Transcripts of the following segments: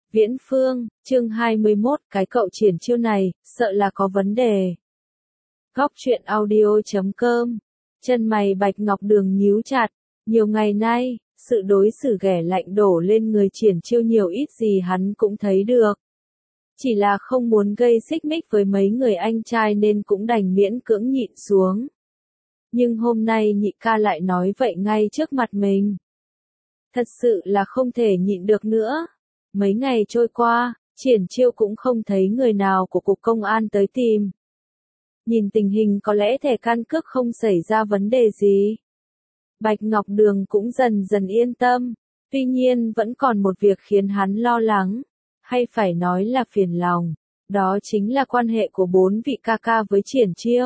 Viễn Phương, chương 21, cái cậu triển chiêu này, sợ là có vấn đề. Góc truyện audio.com, chân mày Bạch Ngọc Đường nhíu chặt, nhiều ngày nay, sự đối xử ghẻ lạnh đổ lên người triển chiêu nhiều ít gì hắn cũng thấy được. Chỉ là không muốn gây xích mích với mấy người anh trai nên cũng đành miễn cưỡng nhịn xuống. Nhưng hôm nay nhị ca lại nói vậy ngay trước mặt mình. Thật sự là không thể nhịn được nữa. Mấy ngày trôi qua, triển chiêu cũng không thấy người nào của cục công an tới tìm. Nhìn tình hình có lẽ thẻ căn cước không xảy ra vấn đề gì. Bạch Ngọc Đường cũng dần dần yên tâm, tuy nhiên vẫn còn một việc khiến hắn lo lắng, hay phải nói là phiền lòng, đó chính là quan hệ của bốn vị ca ca với triển chiêu.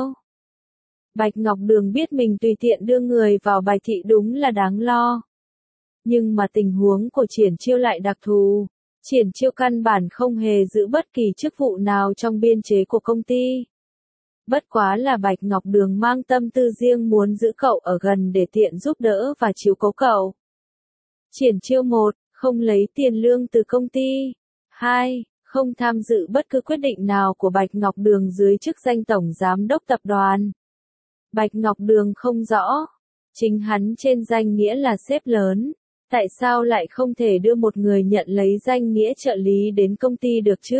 Bạch Ngọc Đường biết mình tùy tiện đưa người vào bài thị đúng là đáng lo. Nhưng mà tình huống của triển chiêu lại đặc thù. Triển chiêu căn bản không hề giữ bất kỳ chức vụ nào trong biên chế của công ty. Bất quá là Bạch Ngọc Đường mang tâm tư riêng muốn giữ cậu ở gần để tiện giúp đỡ và chiếu cố cậu. Triển chiêu 1, không lấy tiền lương từ công ty. 2, không tham dự bất cứ quyết định nào của Bạch Ngọc Đường dưới chức danh tổng giám đốc tập đoàn. Bạch Ngọc Đường không rõ, chính hắn trên danh nghĩa là sếp lớn. Tại sao lại không thể đưa một người nhận lấy danh nghĩa trợ lý đến công ty được chứ?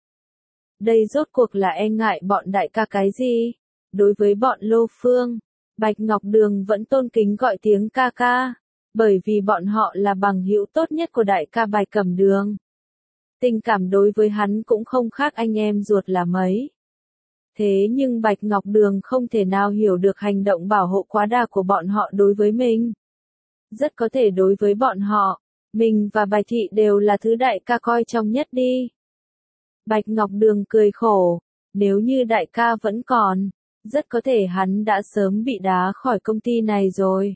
Đây rốt cuộc là e ngại bọn đại ca cái gì? Đối với bọn Lô Phương, Bạch Ngọc Đường vẫn tôn kính gọi tiếng ca ca, bởi vì bọn họ là bằng hữu tốt nhất của đại ca Bạch Cẩm Đường. Tình cảm đối với hắn cũng không khác anh em ruột là mấy. Thế nhưng Bạch Ngọc Đường không thể nào hiểu được hành động bảo hộ quá đà của bọn họ đối với mình. Rất có thể đối với bọn họ, mình và Bạch Thị đều là thứ đại ca coi trọng nhất đi. Bạch Ngọc Đường cười khổ, nếu như đại ca vẫn còn, rất có thể hắn đã sớm bị đá khỏi công ty này rồi.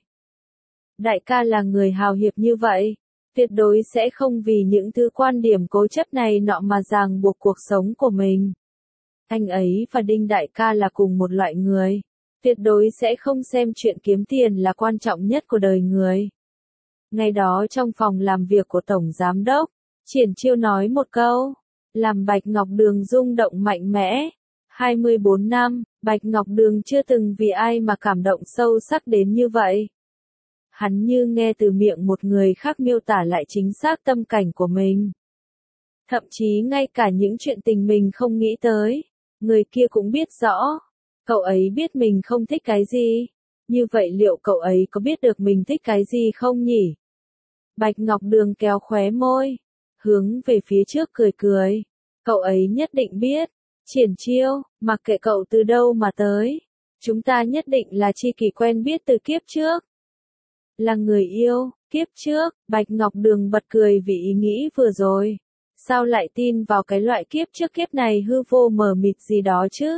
Đại ca là người hào hiệp như vậy, tuyệt đối sẽ không vì những thứ quan điểm cố chấp này nọ mà ràng buộc cuộc sống của mình. Anh ấy và Đinh đại ca là cùng một loại người. Tuyệt đối sẽ không xem chuyện kiếm tiền là quan trọng nhất của đời người. Ngày đó trong phòng làm việc của Tổng Giám Đốc, triển chiêu nói một câu, làm Bạch Ngọc Đường rung động mạnh mẽ. 24 năm, Bạch Ngọc Đường chưa từng vì ai mà cảm động sâu sắc đến như vậy. Hắn như nghe từ miệng một người khác miêu tả lại chính xác tâm cảnh của mình. Thậm chí ngay cả những chuyện tình mình không nghĩ tới, người kia cũng biết rõ. Cậu ấy biết mình không thích cái gì? Như vậy liệu cậu ấy có biết được mình thích cái gì không nhỉ? Bạch Ngọc Đường kéo khóe môi, hướng về phía trước cười cười. Cậu ấy nhất định biết. Triển chiêu, mặc kệ cậu từ đâu mà tới. Chúng ta nhất định là tri kỷ quen biết từ kiếp trước. Là người yêu, kiếp trước, Bạch Ngọc Đường bật cười vì ý nghĩ vừa rồi. Sao lại tin vào cái loại kiếp trước kiếp này hư vô mờ mịt gì đó chứ?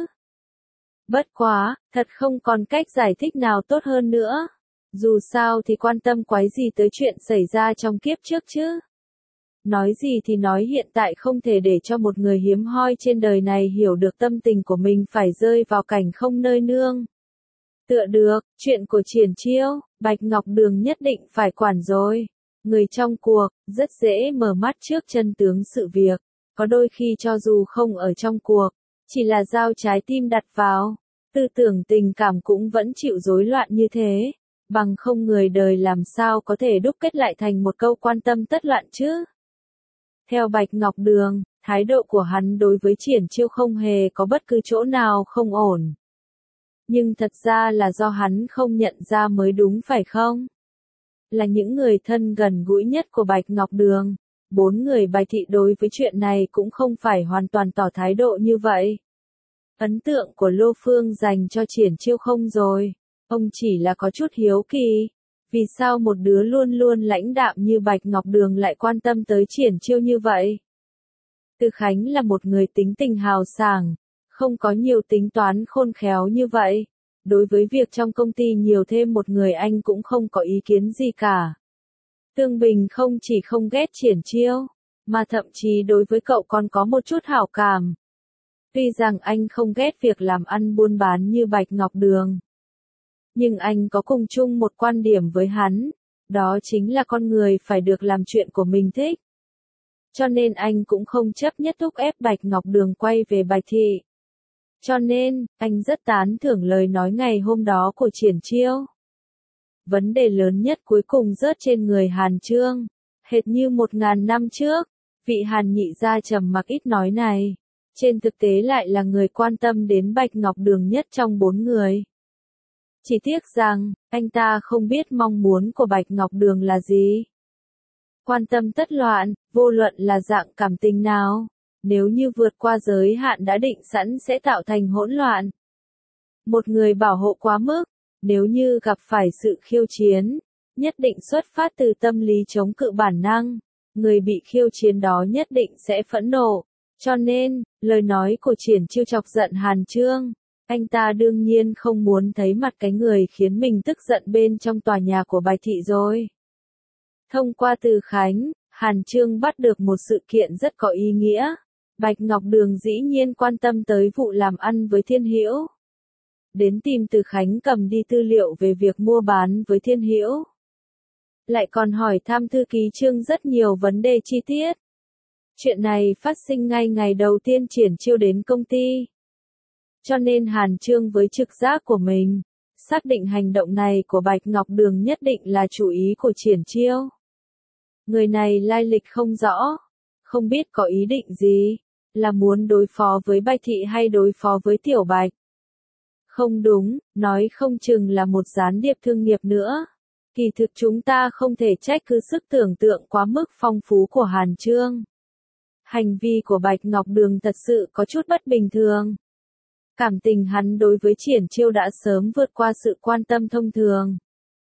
Bất quá, thật không còn cách giải thích nào tốt hơn nữa. Dù sao thì quan tâm quái gì tới chuyện xảy ra trong kiếp trước chứ. Nói gì thì nói hiện tại không thể để cho một người hiếm hoi trên đời này hiểu được tâm tình của mình phải rơi vào cảnh không nơi nương. Tựa được, chuyện của triển chiêu, Bạch Ngọc Đường nhất định phải quản rồi. Người trong cuộc, rất dễ mở mắt trước chân tướng sự việc. Có đôi khi cho dù không ở trong cuộc, chỉ là giao trái tim đặt vào, tư tưởng tình cảm cũng vẫn chịu rối loạn như thế, bằng không người đời làm sao có thể đúc kết lại thành một câu quan tâm tất loạn chứ. Theo Bạch Ngọc Đường, thái độ của hắn đối với triển chiêu không hề có bất cứ chỗ nào không ổn. Nhưng thật ra là do hắn không nhận ra mới đúng phải không? Là những người thân gần gũi nhất của Bạch Ngọc Đường. 4 người Bạch Thị đối với chuyện này cũng không phải hoàn toàn tỏ thái độ như vậy. Ấn tượng của Lô Phương dành cho triển chiêu không rồi. Ông chỉ là có chút hiếu kỳ. Vì sao một đứa luôn luôn lãnh đạm như Bạch Ngọc Đường lại quan tâm tới triển chiêu như vậy? Từ Khánh là một người tính tình hào sảng, không có nhiều tính toán khôn khéo như vậy. Đối với việc trong công ty nhiều thêm một người anh cũng không có ý kiến gì cả. Tương Bình không chỉ không ghét triển chiêu, mà thậm chí đối với cậu còn có một chút hảo cảm. Tuy rằng anh không ghét việc làm ăn buôn bán như Bạch Ngọc Đường. Nhưng anh có cùng chung một quan điểm với hắn, đó chính là con người phải được làm chuyện của mình thích. Cho nên anh cũng không chấp nhất thúc ép Bạch Ngọc Đường quay về Bạch Thị. Cho nên, anh rất tán thưởng lời nói ngày hôm đó của Triển Chiêu. Vấn đề lớn nhất cuối cùng rớt trên người Hàn Chương. Hệt như 1000 năm trước, vị Hàn nhị gia trầm mặc ít nói này, trên thực tế lại là người quan tâm đến Bạch Ngọc Đường nhất trong 4 người. Chỉ tiếc rằng, anh ta không biết mong muốn của Bạch Ngọc Đường là gì. Quan tâm tất loạn, vô luận là dạng cảm tình nào, nếu như vượt qua giới hạn đã định sẵn sẽ tạo thành hỗn loạn. Một người bảo hộ quá mức, nếu như gặp phải sự khiêu chiến, nhất định xuất phát từ tâm lý chống cự bản năng, người bị khiêu chiến đó nhất định sẽ phẫn nộ. Cho nên, lời nói của Triển Chiêu chọc giận Hàn Chương. Anh ta đương nhiên không muốn thấy mặt cái người khiến mình tức giận bên trong tòa nhà của Bạch Thị rồi. Thông qua Từ Khánh, Hàn Chương bắt được một sự kiện rất có ý nghĩa. Bạch Ngọc Đường dĩ nhiên quan tâm tới vụ làm ăn với Thiên Hữu. Đến tìm Từ Khánh cầm đi tư liệu về việc mua bán với Thiên Hữu. Lại còn hỏi thăm thư ký Trương rất nhiều vấn đề chi tiết. Chuyện này phát sinh ngay ngày đầu tiên Triển Chiêu đến công ty. Cho nên Hàn Chương với trực giác của mình, xác định hành động này của Bạch Ngọc Đường nhất định là chủ ý của Triển Chiêu. Người này lai lịch không rõ, không biết có ý định gì, là muốn đối phó với Bạch Thị hay đối phó với Tiểu Bạch. Không đúng, nói không chừng là một gián điệp thương nghiệp nữa. Kỳ thực chúng ta không thể trách cứ sức tưởng tượng quá mức phong phú của Hàn Chương. Hành vi của Bạch Ngọc Đường thật sự có chút bất bình thường. Cảm tình hắn đối với Triển Chiêu đã sớm vượt qua sự quan tâm thông thường.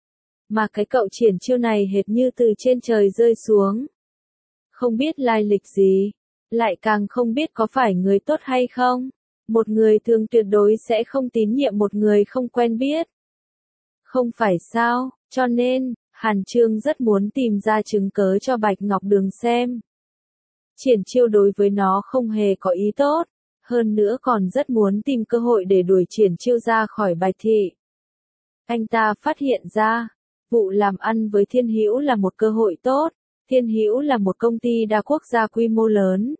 Mà cái cậu Triển Chiêu này hệt như từ trên trời rơi xuống. Không biết lai lịch gì, lại càng không biết có phải người tốt hay không. Một người thường tuyệt đối sẽ không tín nhiệm một người không quen biết. Không phải sao, cho nên, Hàn Chương rất muốn tìm ra chứng cớ cho Bạch Ngọc Đường xem. Triển Chiêu đối với nó không hề có ý tốt, hơn nữa còn rất muốn tìm cơ hội để đuổi Triển Chiêu ra khỏi Bạch Thị. Anh ta phát hiện ra, vụ làm ăn với Thiên Hữu là một cơ hội tốt. Thiên Hữu là một công ty đa quốc gia quy mô lớn.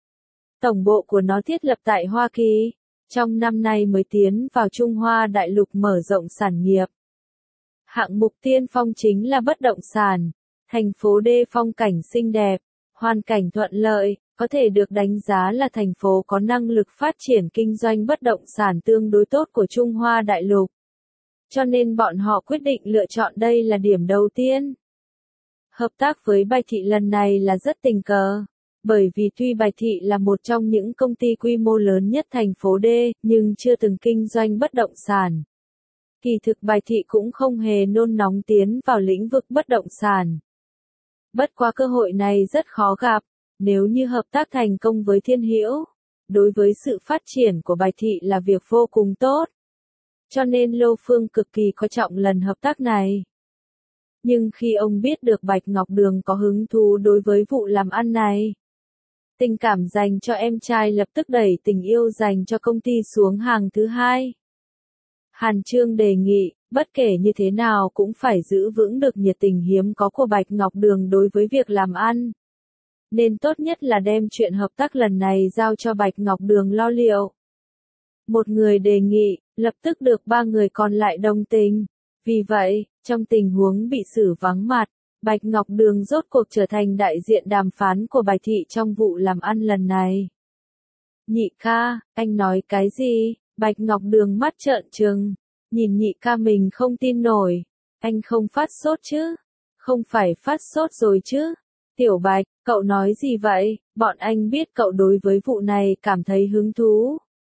Tổng bộ của nó thiết lập tại Hoa Kỳ, trong năm nay mới tiến vào Trung Hoa đại lục mở rộng sản nghiệp. Hạng mục tiên phong chính là bất động sản, thành phố D phong cảnh xinh đẹp, hoàn cảnh thuận lợi, có thể được đánh giá là thành phố có năng lực phát triển kinh doanh bất động sản tương đối tốt của Trung Hoa đại lục. Cho nên bọn họ quyết định lựa chọn đây là điểm đầu tiên. Hợp tác với Bạch Thị lần này là rất tình cờ. Bởi vì tuy Bạch Thị là một trong những công ty quy mô lớn nhất thành phố D, nhưng chưa từng kinh doanh bất động sản. Kỳ thực Bạch Thị cũng không hề nôn nóng tiến vào lĩnh vực bất động sản. Bất quá cơ hội này rất khó gặp, nếu như hợp tác thành công với Thiên Hữu, đối với sự phát triển của Bạch Thị là việc vô cùng tốt. Cho nên Lô Phương cực kỳ coi trọng lần hợp tác này. Nhưng khi ông biết được Bạch Ngọc Đường có hứng thú đối với vụ làm ăn này, tình cảm dành cho em trai lập tức đẩy tình yêu dành cho công ty xuống hàng thứ hai. Hàn Chương đề nghị, bất kể như thế nào cũng phải giữ vững được nhiệt tình hiếm có của Bạch Ngọc Đường đối với việc làm ăn. Nên tốt nhất là đem chuyện hợp tác lần này giao cho Bạch Ngọc Đường lo liệu. Một người đề nghị, lập tức được 3 người còn lại đồng tình. Vì vậy, trong tình huống bị xử vắng mặt, Bạch Ngọc Đường rốt cuộc trở thành đại diện đàm phán của Bạch Thị trong vụ làm ăn lần này. Nhị ca, anh nói cái gì? Bạch Ngọc Đường mắt trợn trừng, nhìn nhị ca mình không tin nổi. Anh không phát sốt chứ? Không phải phát sốt rồi chứ? Tiểu Bạch, cậu nói gì vậy? Bọn anh biết cậu đối với vụ này cảm thấy hứng thú,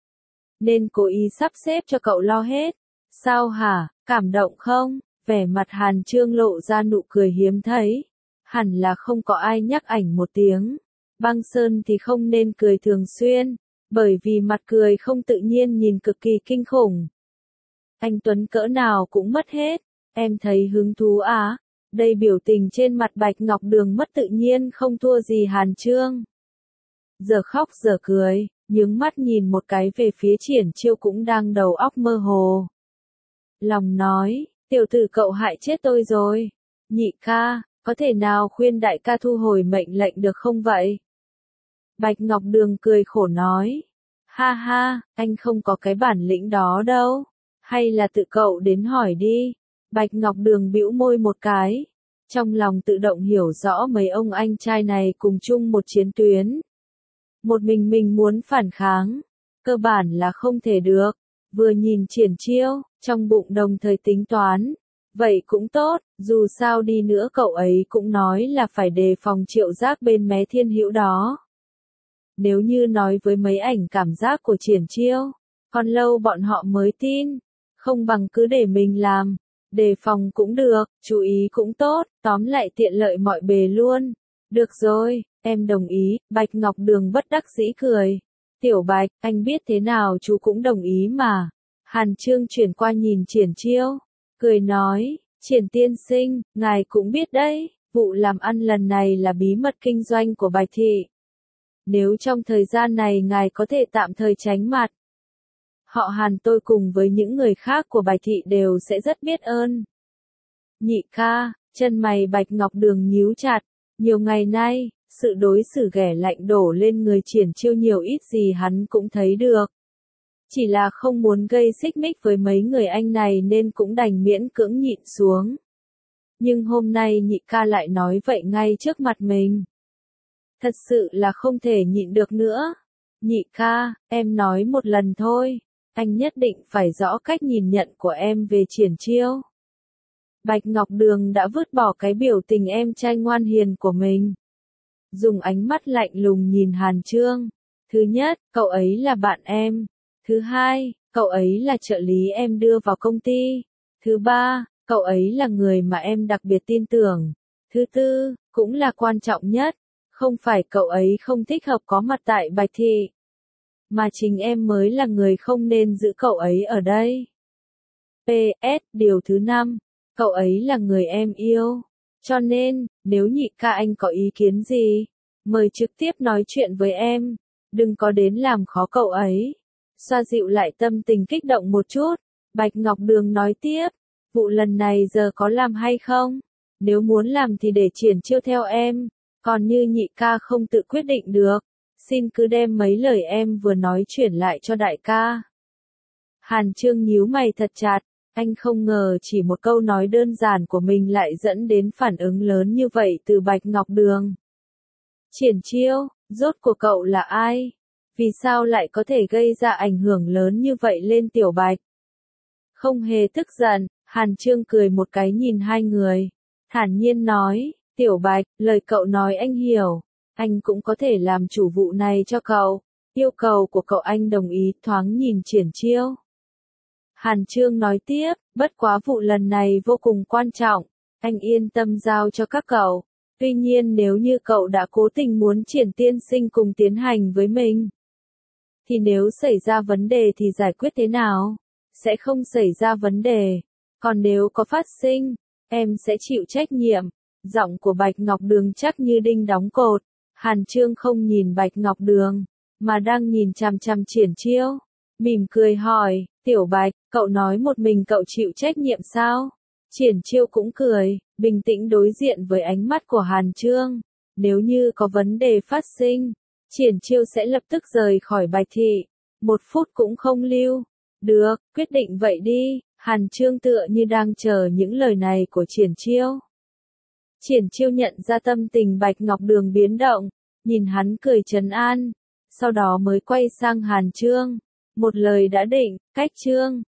nên cố ý sắp xếp cho cậu lo hết. Sao hả? Cảm động không? Vẻ mặt Hàn Chương lộ ra nụ cười hiếm thấy. Hẳn là không có ai nhắc ảnh một tiếng. Băng Sơn thì không nên cười thường xuyên, bởi vì mặt cười không tự nhiên nhìn cực kỳ kinh khủng. Anh Tuấn cỡ nào cũng mất hết. Em thấy hứng thú á? Đây biểu tình trên mặt Bạch Ngọc Đường mất tự nhiên không thua gì Hàn Chương. Giờ khóc giờ cười, nhướng mắt nhìn một cái về phía Triển Chiêu cũng đang đầu óc mơ hồ. Lòng nói, tiểu tử cậu hại chết tôi rồi. Nhị ca, có thể nào khuyên đại ca thu hồi mệnh lệnh được không vậy? Bạch Ngọc Đường cười khổ nói. Ha ha, anh không có cái bản lĩnh đó đâu. Hay là tự cậu đến hỏi đi. Bạch Ngọc Đường bĩu môi một cái. Trong lòng tự động hiểu rõ mấy ông anh trai này cùng chung một chiến tuyến. Một mình muốn phản kháng. Cơ bản là không thể được. Vừa nhìn Triển Chiêu, trong bụng đồng thời tính toán. Vậy cũng tốt, dù sao đi nữa cậu ấy cũng nói là phải đề phòng Triệu Giác bên mé Thiên Hữu đó. Nếu như nói với mấy ảnh cảm giác của Triển Chiêu, còn lâu bọn họ mới tin, không bằng cứ để mình làm, đề phòng cũng được, chú ý cũng tốt, tóm lại tiện lợi mọi bề luôn. Được rồi, em đồng ý, Bạch Ngọc Đường bất đắc dĩ cười. Tiểu Bạch, anh biết thế nào chú cũng đồng ý mà. Hàn Chương chuyển qua nhìn Triển Chiêu, cười nói, Triển tiên sinh, ngài cũng biết đấy, vụ làm ăn lần này là bí mật kinh doanh của Bạch Thị. Nếu trong thời gian này ngài có thể tạm thời tránh mặt, họ Hàn tôi cùng với những người khác của Bạch Thị đều sẽ rất biết ơn. Nhị ca, chân mày Bạch Ngọc Đường nhíu chặt, nhiều ngày nay, sự đối xử ghẻ lạnh đổ lên người Triển Chiêu nhiều ít gì hắn cũng thấy được. Chỉ là không muốn gây xích mích với mấy người anh này nên cũng đành miễn cưỡng nhịn xuống. Nhưng hôm nay nhị ca lại nói vậy ngay trước mặt mình. Thật sự là không thể nhịn được nữa. Nhị ca, em nói một lần thôi, anh nhất định phải rõ cách nhìn nhận của em về Triển Chiêu. Bạch Ngọc Đường đã vứt bỏ cái biểu tình em trai ngoan hiền của mình. Dùng ánh mắt lạnh lùng nhìn Hàn Chương. Thứ nhất, cậu ấy là bạn em. Thứ hai, cậu ấy là trợ lý em đưa vào công ty. Thứ ba, cậu ấy là người mà em đặc biệt tin tưởng. Thứ tư, cũng là quan trọng nhất, không phải cậu ấy không thích hợp có mặt tại Bạch Thị, mà chính em mới là người không nên giữ cậu ấy ở đây. PS, điều thứ 5, cậu ấy là người em yêu. Cho nên, nếu nhị ca anh có ý kiến gì, mời trực tiếp nói chuyện với em, đừng có đến làm khó cậu ấy. Xoa dịu lại tâm tình kích động một chút, Bạch Ngọc Đường nói tiếp, vụ lần này giờ có làm hay không? Nếu muốn làm thì để Triển Chiêu theo em, còn như nhị ca không tự quyết định được, xin cứ đem mấy lời em vừa nói chuyển lại cho đại ca. Hàn Chương nhíu mày thật chặt, anh không ngờ chỉ một câu nói đơn giản của mình lại dẫn đến phản ứng lớn như vậy từ Bạch Ngọc Đường. Triển Chiêu, rốt cuộc cậu là ai? Vì sao lại có thể gây ra ảnh hưởng lớn như vậy lên Tiểu Bạch? Không hề tức giận, Hàn Chương cười một cái nhìn hai người, thản nhiên nói, Tiểu Bạch, lời cậu nói anh hiểu, anh cũng có thể làm chủ vụ này cho cậu, yêu cầu của cậu anh đồng ý. Thoáng nhìn Triển Chiêu, Hàn Chương nói tiếp, bất quá vụ lần này vô cùng quan trọng, anh yên tâm giao cho các cậu, tuy nhiên nếu như cậu đã cố tình muốn Triển tiên sinh cùng tiến hành với mình, thì nếu xảy ra vấn đề thì giải quyết thế nào? Sẽ không xảy ra vấn đề, còn nếu có phát sinh, em sẽ chịu trách nhiệm. Giọng của Bạch Ngọc Đường chắc như đinh đóng cột. Hàn Chương không nhìn Bạch Ngọc Đường, mà đang nhìn chằm chằm Triển Chiêu, mỉm cười hỏi, Tiểu Bạch, cậu nói một mình cậu chịu trách nhiệm sao? Triển Chiêu cũng cười, bình tĩnh đối diện với ánh mắt của Hàn Chương. Nếu như có vấn đề phát sinh, Triển Chiêu sẽ lập tức rời khỏi Bạch Thị, 1 phút cũng không lưu. Được, quyết định vậy đi. Hàn Chương tựa như đang chờ những lời này của Triển Chiêu. Triển Chiêu nhận ra tâm tình Bạch Ngọc Đường biến động, nhìn hắn cười trấn an, sau đó mới quay sang Hàn Chương. Một lời đã định, cách Chương,